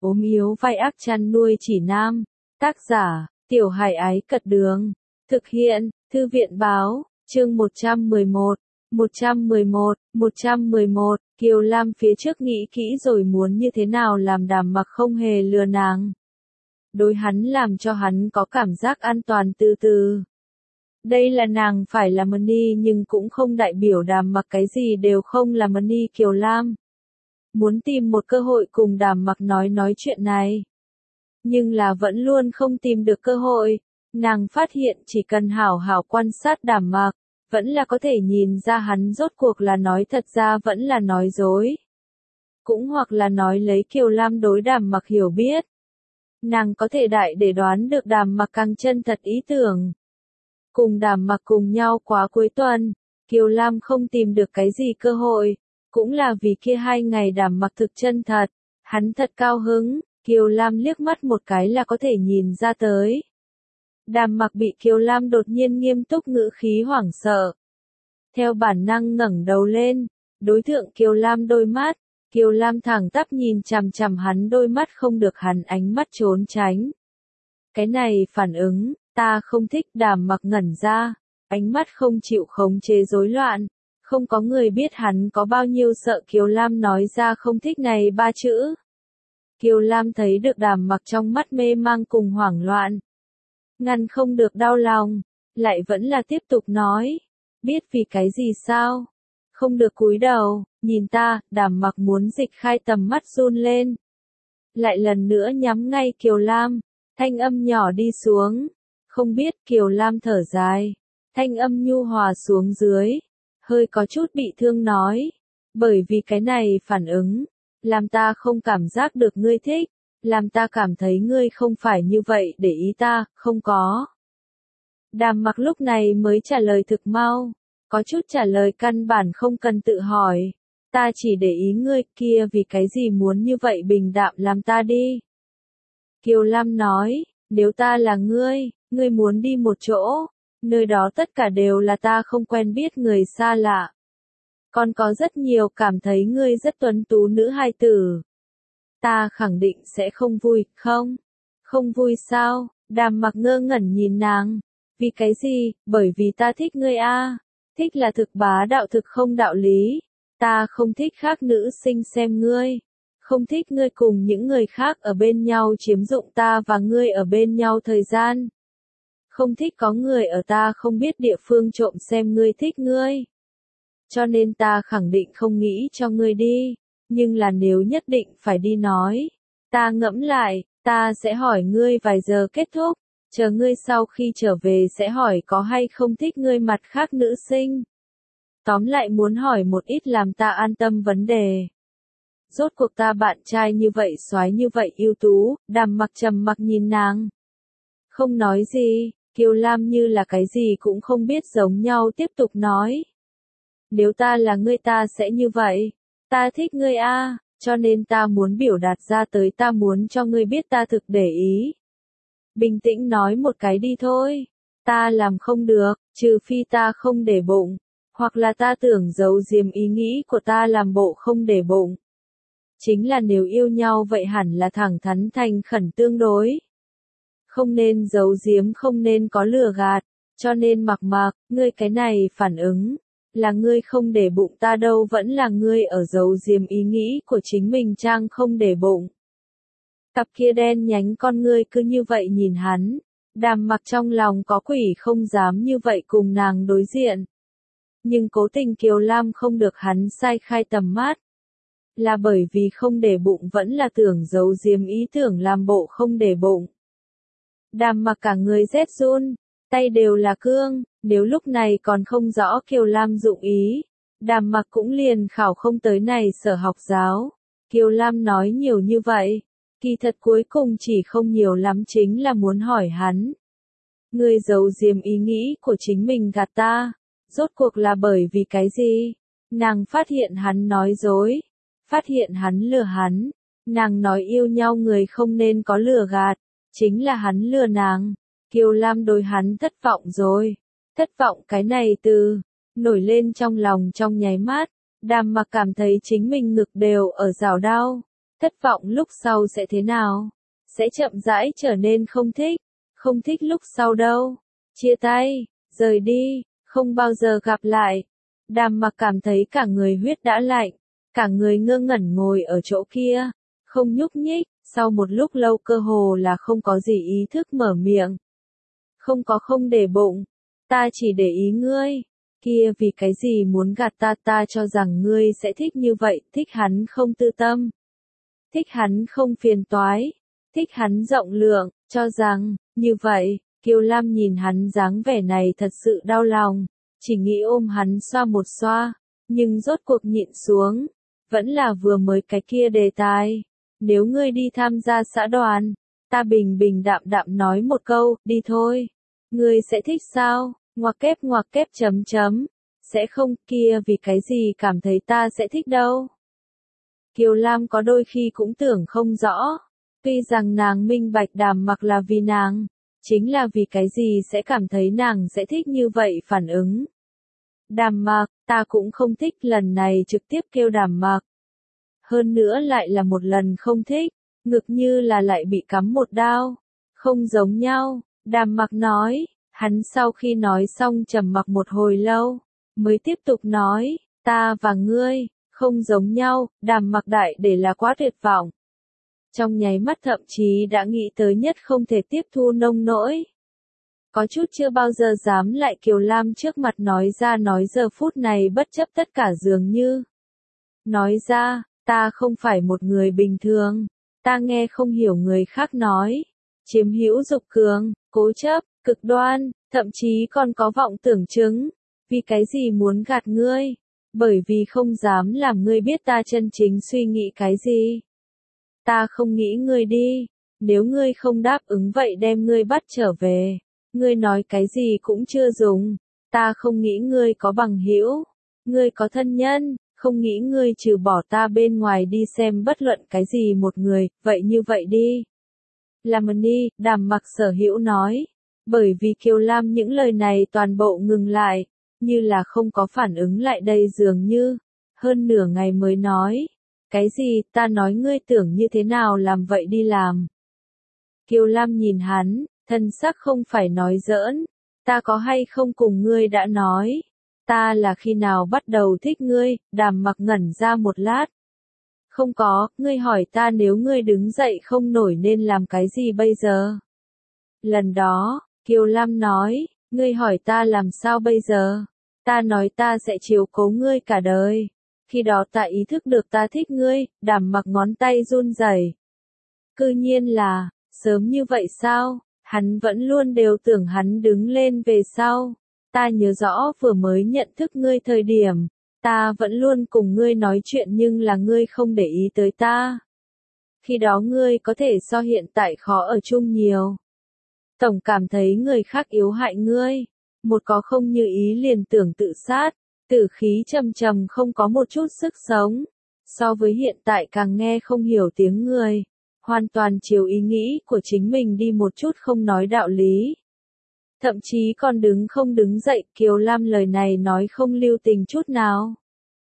ốm yếu vai ác chăn nuôi chỉ nam. Tác giả, Tiểu Hải Ái Cật Đường. Thực hiện, Thư viện Báo, chương 111. 111, Kiều Lam phía trước nghĩ kỹ rồi muốn như thế nào làm Đàm Mặc không hề lừa nàng. Đối hắn làm cho hắn có cảm giác an toàn từ từ. Đây là nàng phải là Money nhưng cũng không đại biểu Đàm Mặc cái gì đều không là Money. Kiều Lam muốn tìm một cơ hội cùng Đàm Mặc nói chuyện này. Nhưng là vẫn luôn không tìm được cơ hội. Nàng phát hiện chỉ cần hảo hảo quan sát Đàm Mặc, vẫn là có thể nhìn ra hắn rốt cuộc là nói thật ra vẫn là nói dối. Cũng hoặc là nói lấy Kiều Lam đối Đàm Mặc hiểu biết. Nàng có thể đại để đoán được Đàm Mặc càng chân thật ý tưởng. Cùng Đàm Mặc cùng nhau quá cuối tuần, Kiều Lam không tìm được cái gì cơ hội, cũng là vì kia 2 ngày Đàm Mặc thực chân thật, hắn thật cao hứng, Kiều Lam liếc mắt một cái là có thể nhìn ra tới. Đàm Mặc bị Kiều Lam đột nhiên nghiêm túc ngữ khí hoảng sợ. Theo bản năng ngẩng đầu lên, đối thượng Kiều Lam đôi mắt, Kiều Lam thẳng tắp nhìn chằm chằm hắn đôi mắt không được hắn ánh mắt trốn tránh. Cái này phản ứng, ta không thích. Đàm Mặc ngẩn ra, ánh mắt không chịu khống chế rối loạn, không có người biết hắn có bao nhiêu sợ Kiều Lam nói ra không thích này 3 chữ. Kiều Lam thấy được Đàm Mặc trong mắt mê mang cùng hoảng loạn. Ngăn không được đau lòng, lại vẫn là tiếp tục nói, biết vì cái gì sao? Không được cúi đầu, nhìn ta. Đàm Mặc muốn dịch khai tầm mắt run lên. Lại lần nữa nhắm ngay Kiều Lam, thanh âm nhỏ đi xuống. Không biết. Kiều Lam thở dài, thanh âm nhu hòa xuống dưới, hơi có chút bị thương nói, bởi vì cái này phản ứng, làm ta không cảm giác được ngươi thích, làm ta cảm thấy ngươi không phải như vậy để ý ta, không có. Đàm Mặc lúc này mới trả lời thực mau, có chút trả lời căn bản không cần tự hỏi, ta chỉ để ý ngươi kia vì cái gì muốn như vậy bình đạm làm ta đi. Kiều Lam nói, nếu ta là ngươi muốn đi một chỗ, nơi đó tất cả đều là ta không quen biết người xa lạ. Còn có rất nhiều cảm thấy ngươi rất tuấn tú nữ hài tử. Ta khẳng định sẽ không vui, không? Không vui sao? Đàm Mặc ngơ ngẩn nhìn nàng. Vì cái gì? Bởi vì ta thích ngươi a. Thích là thực bá đạo thực không đạo lý. Ta không thích khác nữ sinh xem ngươi. Không thích ngươi cùng những người khác ở bên nhau chiếm dụng ta và ngươi ở bên nhau thời gian. Không thích có người ở ta không biết địa phương trộm xem ngươi thích ngươi. Cho nên ta khẳng định không nghĩ cho ngươi đi. Nhưng là nếu nhất định phải đi nói, ta ngẫm lại, ta sẽ hỏi ngươi vài giờ kết thúc, chờ ngươi sau khi trở về sẽ hỏi có hay không thích ngươi mặt khác nữ sinh. Tóm lại muốn hỏi một ít làm ta an tâm vấn đề. Rốt cuộc ta bạn trai như vậy soái như vậy ưu tú. Đàm Mặc trầm mặc nhìn nàng. Không nói gì. Kiều Lam như là cái gì cũng không biết giống nhau tiếp tục nói. Nếu ta là ngươi ta sẽ như vậy. Ta thích ngươi a, cho nên ta muốn biểu đạt ra tới, ta muốn cho ngươi biết ta thực để ý. Bình tĩnh nói một cái đi thôi. Ta làm không được, trừ phi ta không để bụng, hoặc là ta tưởng giấu giếm ý nghĩ của ta làm bộ không để bụng. Chính là nếu yêu nhau vậy hẳn là thẳng thắn thành khẩn tương đối. Không nên giấu giếm, không nên có lừa gạt, cho nên Mặc, ngươi cái này phản ứng, là ngươi không để bụng ta đâu vẫn là ngươi ở giấu giếm ý nghĩ của chính mình trang không để bụng. Cặp kia đen nhánh con ngươi cứ như vậy nhìn hắn, Đàm Mặc trong lòng có quỷ không dám như vậy cùng nàng đối diện. Nhưng cố tình Kiều Lam không được hắn sai khai tầm mắt. Là bởi vì không để bụng vẫn là tưởng giấu giếm ý tưởng làm bộ không để bụng. Đàm Mặc cả người rét run, tay đều là cương, nếu lúc này còn không rõ Kiều Lam dụng ý, Đàm Mặc cũng liền khảo không tới này sở học giáo. Kiều Lam nói nhiều như vậy, kỳ thật cuối cùng chỉ không nhiều lắm chính là muốn hỏi hắn. Ngươi giấu giếm ý nghĩ của chính mình gạt ta, rốt cuộc là bởi vì cái gì? Nàng phát hiện hắn nói dối, phát hiện hắn lừa hắn, nàng nói yêu nhau người không nên có lừa gạt, chính là hắn lừa nàng. Kiều Lam đối hắn thất vọng rồi. Thất vọng cái này từ nổi lên trong lòng trong nháy mắt, Đàm Mặc cảm thấy chính mình ngực đều ở rào đau. Thất vọng lúc sau sẽ thế nào? Sẽ chậm rãi trở nên không thích. Không thích lúc sau đâu. Chia tay, rời đi, không bao giờ gặp lại. Đàm Mặc cảm thấy cả người huyết đã lạnh. Cả người ngơ ngẩn ngồi ở chỗ kia. Không nhúc nhích, sau một lúc lâu cơ hồ là không có gì ý thức mở miệng. Không để bụng. Ta chỉ để ý ngươi. Kia vì cái gì muốn gạt ta cho rằng ngươi sẽ thích như vậy, thích hắn không tư tâm. Thích hắn không phiền toái. Thích hắn rộng lượng, cho rằng, như vậy, Kiều Lam nhìn hắn dáng vẻ này thật sự đau lòng. Chỉ nghĩ ôm hắn xoa một xoa, nhưng rốt cuộc nhịn xuống. Vẫn là vừa mới cái kia đề tài. Nếu ngươi đi tham gia xã đoàn, ta bình bình đạm đạm nói một câu, đi thôi. Ngươi sẽ thích sao? Ngoặc kép chấm chấm. Sẽ không, kia vì cái gì cảm thấy ta sẽ thích đâu. Kiều Lam có đôi khi cũng tưởng không rõ. Tuy rằng nàng minh bạch Đàm Mặc là vì nàng. Chính là vì cái gì sẽ cảm thấy nàng sẽ thích như vậy phản ứng. Đàm Mặc, ta cũng không thích, lần này trực tiếp kêu Đàm Mặc. Hơn nữa lại là một lần không thích, ngực như là lại bị cắm một đao. Không giống nhau, Đàm Mặc nói, hắn sau khi nói xong trầm mặc một hồi lâu, mới tiếp tục nói, ta và ngươi, không giống nhau, Đàm Mặc đại để là quá tuyệt vọng. Trong nháy mắt thậm chí đã nghĩ tới nhất không thể tiếp thu nông nỗi. Có chút chưa bao giờ dám lại Kiều Lam trước mặt nói ra, nói giờ phút này bất chấp tất cả dường như. Nói ra, ta không phải một người bình thường, ta nghe không hiểu người khác nói. Chiếm hữu dục cường, cố chấp, cực đoan, thậm chí còn có vọng tưởng chứng. Vì cái gì muốn gạt ngươi? Bởi vì không dám làm ngươi biết ta chân chính suy nghĩ cái gì. Ta không nghĩ ngươi đi, nếu ngươi không đáp ứng vậy đem ngươi bắt trở về. Ngươi nói cái gì cũng chưa dùng, ta không nghĩ ngươi có bằng hữu, ngươi có thân nhân, không nghĩ ngươi trừ bỏ ta bên ngoài đi xem bất luận cái gì một người, vậy như vậy đi. Làm đi, Đàm Mặc Sở Hữu nói, bởi vì Kiều Lam những lời này toàn bộ ngừng lại, như là không có phản ứng lại đây dường như, hơn nửa ngày mới nói, cái gì, ta nói ngươi tưởng như thế nào làm vậy đi làm. Kiều Lam nhìn hắn, thân sắc không phải nói giỡn, ta có hay không cùng ngươi đã nói, ta là khi nào bắt đầu thích ngươi, Đàm Mặc ngẩn ra một lát. Không có, ngươi hỏi ta nếu ngươi đứng dậy không nổi nên làm cái gì bây giờ. Lần đó, Kiều Lam nói, ngươi hỏi ta làm sao bây giờ, ta nói ta sẽ chiếu cố ngươi cả đời. Khi đó ta ý thức được ta thích ngươi, Đàm Mặc ngón tay run rẩy. Cư nhiên là, sớm như vậy sao? Hắn vẫn luôn đều tưởng hắn đứng lên về sau. Ta nhớ rõ vừa mới nhận thức ngươi thời điểm, ta vẫn luôn cùng ngươi nói chuyện nhưng là ngươi không để ý tới ta. Khi đó ngươi có thể so hiện tại khó ở chung nhiều. Tổng cảm thấy người khác yếu hại ngươi. Một có không như ý liền tưởng tự sát, tử khí trầm trầm không có một chút sức sống. So với hiện tại càng nghe không hiểu tiếng người. Hoàn toàn chiều ý nghĩ của chính mình đi một chút không nói đạo lý. Thậm chí còn không đứng dậy, Kiều Lam lời này nói không lưu tình chút nào.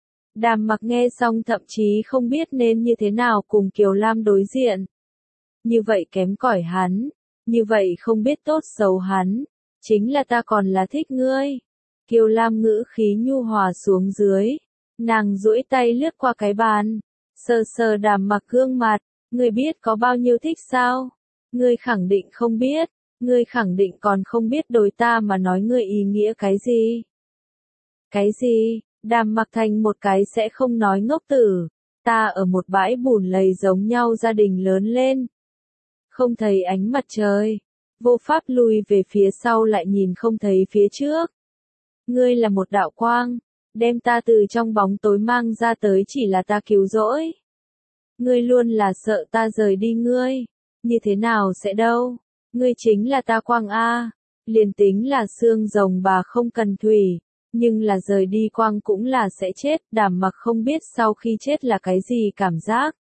Đàm Mặc nghe xong thậm chí không biết nên như thế nào cùng Kiều Lam đối diện. Như vậy kém cỏi hắn, như vậy không biết tốt xấu hắn, chính là ta còn là thích ngươi. Kiều Lam ngữ khí nhu hòa xuống dưới, nàng duỗi tay lướt qua cái bàn, sờ sờ Đàm Mặc gương mặt. Ngươi biết có bao nhiêu thích sao? Ngươi khẳng định không biết, ngươi khẳng định còn không biết đối ta mà nói ngươi ý nghĩa cái gì? Cái gì? Đàm Mặc thành một cái sẽ không nói ngốc tử. Ta ở một bãi bùn lầy giống nhau gia đình lớn lên. Không thấy ánh mặt trời. Vô pháp lùi về phía sau lại nhìn không thấy phía trước. Ngươi là một đạo quang. Đem ta từ trong bóng tối mang ra tới chỉ là ta cứu rỗi. Ngươi luôn là sợ ta rời đi ngươi. Như thế nào sẽ đâu? Ngươi chính là ta quang a. Liền tính là xương rồng bà không cần thủy. Nhưng là rời đi quang cũng là sẽ chết. Đàm Mặc không biết sau khi chết là cái gì cảm giác.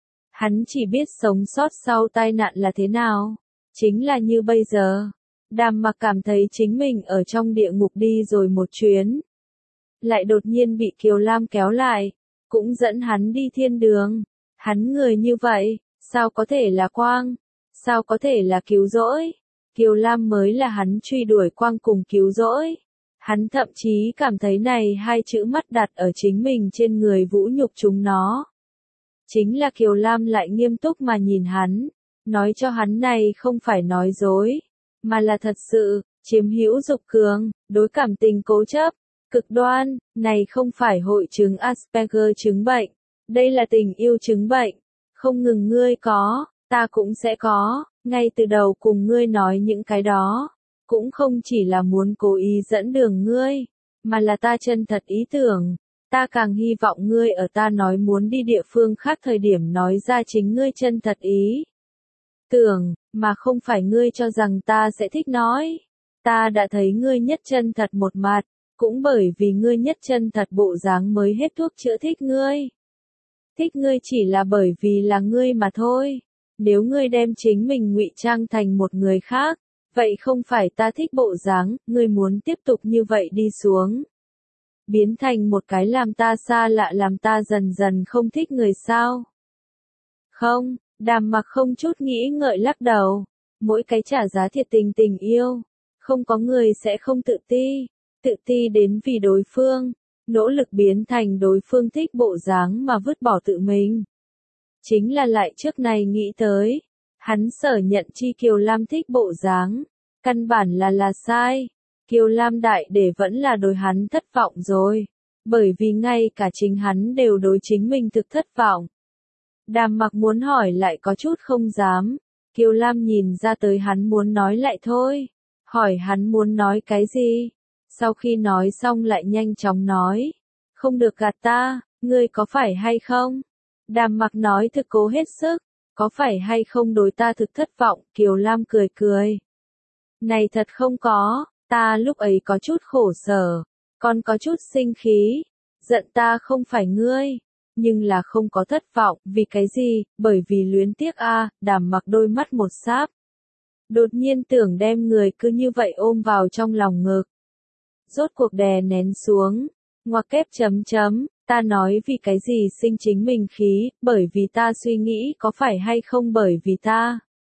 Hắn chỉ biết sống sót sau tai nạn là thế nào. Chính là như bây giờ. Đàm Mặc cảm thấy chính mình ở trong địa ngục đi rồi một chuyến. Lại đột nhiên bị Kiều Lam kéo lại. Cũng dẫn hắn đi thiên đường. Hắn người như vậy, sao có thể là quang? Sao có thể là cứu rỗi? Kiều Lam mới là hắn truy đuổi quang cùng cứu rỗi. Hắn thậm chí cảm thấy này hai chữ mắt đặt ở chính mình trên người vũ nhục chúng nó. Chính là Kiều Lam lại nghiêm túc mà nhìn hắn, nói cho hắn này không phải nói dối, mà là thật sự, chiếm hữu dục cường, đối cảm tình cố chấp, cực đoan, này không phải hội chứng Asperger chứng bệnh, đây là tình yêu chứng bệnh, không ngừng ngươi có, ta cũng sẽ có, ngay từ đầu cùng ngươi nói những cái đó, cũng không chỉ là muốn cố ý dẫn đường ngươi, mà là ta chân thật ý tưởng. Ta càng hy vọng ngươi ở ta nói muốn đi địa phương khác thời điểm nói ra chính ngươi chân thật ý tưởng, mà không phải ngươi cho rằng ta sẽ thích nói. Ta đã thấy ngươi nhất chân thật một mặt, cũng bởi vì ngươi nhất chân thật bộ dáng mới hết thuốc chữa thích ngươi. Thích ngươi chỉ là bởi vì là ngươi mà thôi. Nếu ngươi đem chính mình ngụy trang thành một người khác, vậy không phải ta thích bộ dáng, ngươi muốn tiếp tục như vậy đi xuống. Biến thành một cái làm ta xa lạ, làm ta dần dần không thích người sao? Không, Đàm Mặc không chút nghĩ ngợi lắc đầu. Mỗi cái trả giá thiệt tình tình yêu, không có người sẽ không tự ti đến vì đối phương, nỗ lực biến thành đối phương thích bộ dáng mà vứt bỏ tự mình. Chính là lại trước này nghĩ tới, hắn sở nhận chi Kiều Lam thích bộ dáng, căn bản là sai. Kiều Lam đại để vẫn là đối hắn thất vọng rồi, bởi vì ngay cả chính hắn đều đối chính mình thực thất vọng. Đàm Mặc muốn hỏi lại có chút không dám, Kiều Lam nhìn ra tới hắn muốn nói lại thôi, hỏi hắn muốn nói cái gì, sau khi nói xong lại nhanh chóng nói, không được gạt ta, ngươi có phải hay không? Đàm Mặc nói thực cố hết sức, có phải hay không đối ta thực thất vọng, Kiều Lam cười cười. Này thật không có. Ta lúc ấy có chút khổ sở, còn có chút sinh khí, giận ta không phải ngươi, nhưng là không có thất vọng, vì cái gì, bởi vì luyến tiếc a. Đàm Mặc đôi mắt một sáp. Đột nhiên tưởng đem người cứ như vậy ôm vào trong lòng ngực. Rốt cuộc đè nén xuống, ngoặc kép chấm chấm, ta nói vì cái gì sinh chính mình khí, bởi vì ta suy nghĩ có phải hay không bởi vì ta.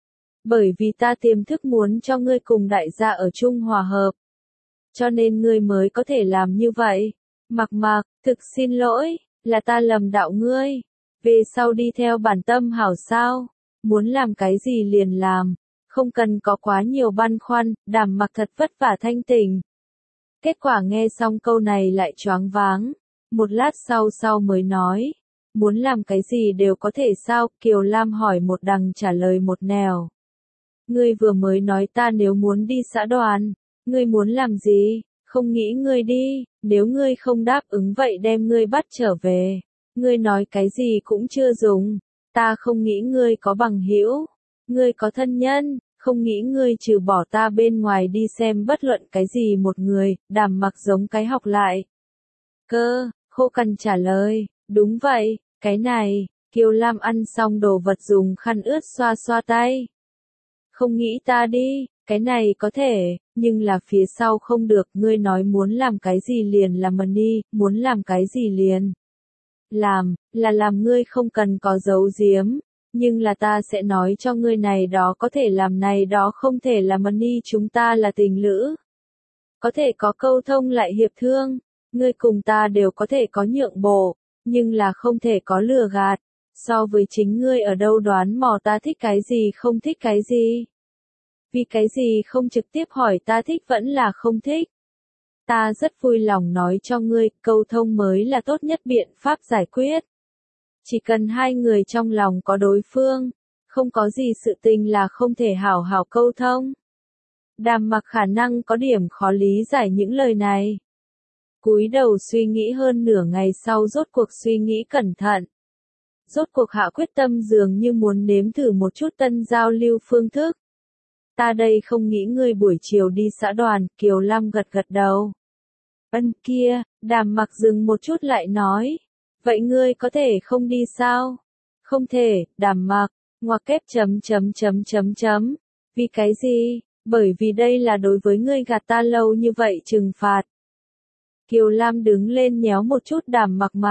Bởi vì ta tiềm thức muốn cho ngươi cùng đại gia ở chung hòa hợp. Cho nên ngươi mới có thể làm như vậy. Mặc Mặc, thực xin lỗi, là ta lầm đạo ngươi. Về sau đi theo bản tâm hảo sao. Muốn làm cái gì liền làm. Không cần có quá nhiều băn khoăn, Đàm Mặc thật vất vả thanh tỉnh. Kết quả nghe xong câu này lại choáng váng. Một lát sau mới nói. Muốn làm cái gì đều có thể sao, Kiều Lam hỏi một đằng trả lời một nẻo. Ngươi vừa mới nói ta nếu muốn đi xã đoàn, ngươi muốn làm gì, không nghĩ ngươi đi, nếu ngươi không đáp ứng vậy đem ngươi bắt trở về, ngươi nói cái gì cũng chưa dùng, ta không nghĩ ngươi có bằng hữu, ngươi có thân nhân, không nghĩ ngươi trừ bỏ ta bên ngoài đi xem bất luận cái gì một người, Đàm Mặc giống cái học lại. Khô cằn trả lời, đúng vậy, cái này, Kiều Lam ăn xong đồ vật dùng khăn ướt xoa xoa tay. Không nghĩ ta đi, cái này có thể, nhưng là phía sau không được, ngươi nói muốn làm cái gì liền làm mà đi, muốn làm cái gì liền. Làm ngươi không cần có giấu giếm, nhưng là ta sẽ nói cho ngươi này đó có thể làm này đó không thể làm mà đi, chúng ta là tình lữ. Có thể có câu thông lại hiệp thương, ngươi cùng ta đều có thể có nhượng bộ, nhưng là không thể có lừa gạt. So với chính ngươi ở đâu đoán mò ta thích cái gì không thích cái gì. Vì cái gì không trực tiếp hỏi ta thích vẫn là không thích. Ta rất vui lòng nói cho ngươi, câu thông mới là tốt nhất biện pháp giải quyết. Chỉ cần hai người trong lòng có đối phương, không có gì sự tình là không thể hảo hảo câu thông. Đàm Mặc khả năng có điểm khó lý giải những lời này. Cúi đầu suy nghĩ hơn nửa ngày sau rốt cuộc suy nghĩ cẩn thận. Rốt cuộc hạ quyết tâm dường như muốn nếm thử một chút tân giao lưu phương thức. Ta đây không nghĩ ngươi buổi chiều đi xã đoàn, Kiều Lam gật gật đầu. Kia, Đàm Mặc dừng một chút lại nói. Vậy ngươi có thể không đi sao? Không thể, Đàm Mặc, ngoặc kép chấm. Vì cái gì? Bởi vì đây là đối với ngươi gạt ta lâu như vậy trừng phạt. Kiều Lam đứng lên nhéo một chút Đàm Mặc mặt.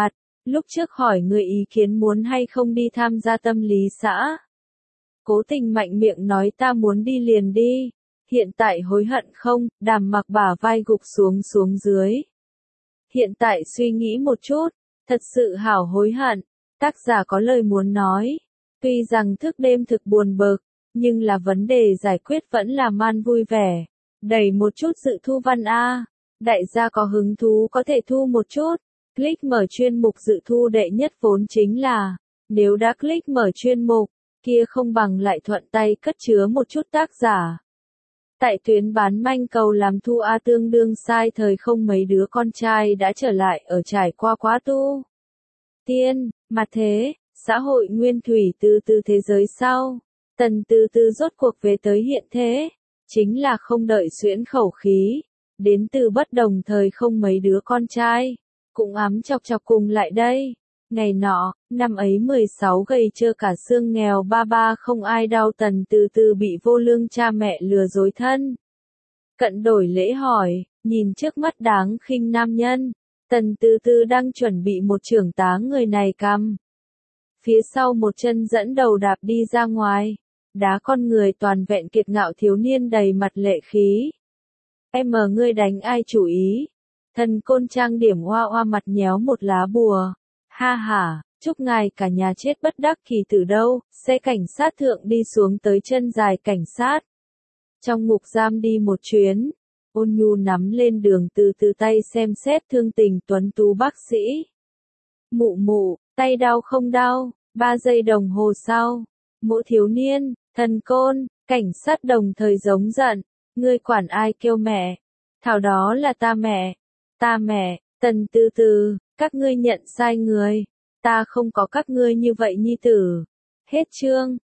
Lúc trước hỏi người ý kiến muốn hay không đi tham gia tâm lý xã. Cố Tình mạnh miệng nói ta muốn đi liền đi. Hiện tại hối hận không? Đàm Mặc bả vai gục xuống dưới. Hiện tại suy nghĩ một chút, thật sự hảo hối hận. Tác giả có lời muốn nói. Tuy rằng thức đêm thực buồn bực, nhưng là vấn đề giải quyết vẫn là man vui vẻ. Đẩy một chút dự thu văn A. Đại gia có hứng thú có thể thu một chút. Click mở chuyên mục dự thu đệ nhất vốn chính là, nếu đã click mở chuyên mục, kia không bằng lại thuận tay cất chứa một chút tác giả. Tại tuyến bán manh cầu làm thu A tương đương sai thời không mấy đứa con trai đã trở lại ở trải qua quá tu. Tiên, mặt thế, xã hội nguyên thủy từ từ thế giới sau. Tần từ từ rốt cuộc về tới hiện thế, chính là không đợi xuyễn khẩu khí, đến từ bất đồng thời không mấy đứa con trai, cũng ám chọc chọc cùng lại đây. Ngày nọ, năm ấy 16 gầy trơ cả xương nghèo ba ba không ai đau Tần từ từ bị vô lương cha mẹ lừa dối thân. Cận đổi lễ hỏi, nhìn trước mắt đáng khinh nam nhân, Tần từ từ đang chuẩn bị một chưởng tá người này cằm. Phía sau một chân dẫn đầu đạp đi ra ngoài, đá con người toàn vẹn kiệt ngạo thiếu niên đầy mặt lệ khí. Em ngươi đánh ai chủ ý? Thần côn trang điểm hoa hoa mặt nhéo một lá bùa. Ha ha, chúc ngài cả nhà chết bất đắc kỳ tử đâu, xe cảnh sát thượng đi xuống tới chân dài cảnh sát. Trong ngục giam đi một chuyến, Ôn Nhu nắm lên đường từ từ tay xem xét thương tình tuấn tú bác sĩ. Mụ mụ, tay đau không đau, 3 giây đồng hồ sau, Mộ thiếu niên, thần côn, cảnh sát đồng thời giống giận, ngươi quản ai kêu mẹ, thảo đó là ta mẹ, Tần từ từ, các ngươi nhận sai người, ta không có các ngươi như vậy nhi tử. Hết chương.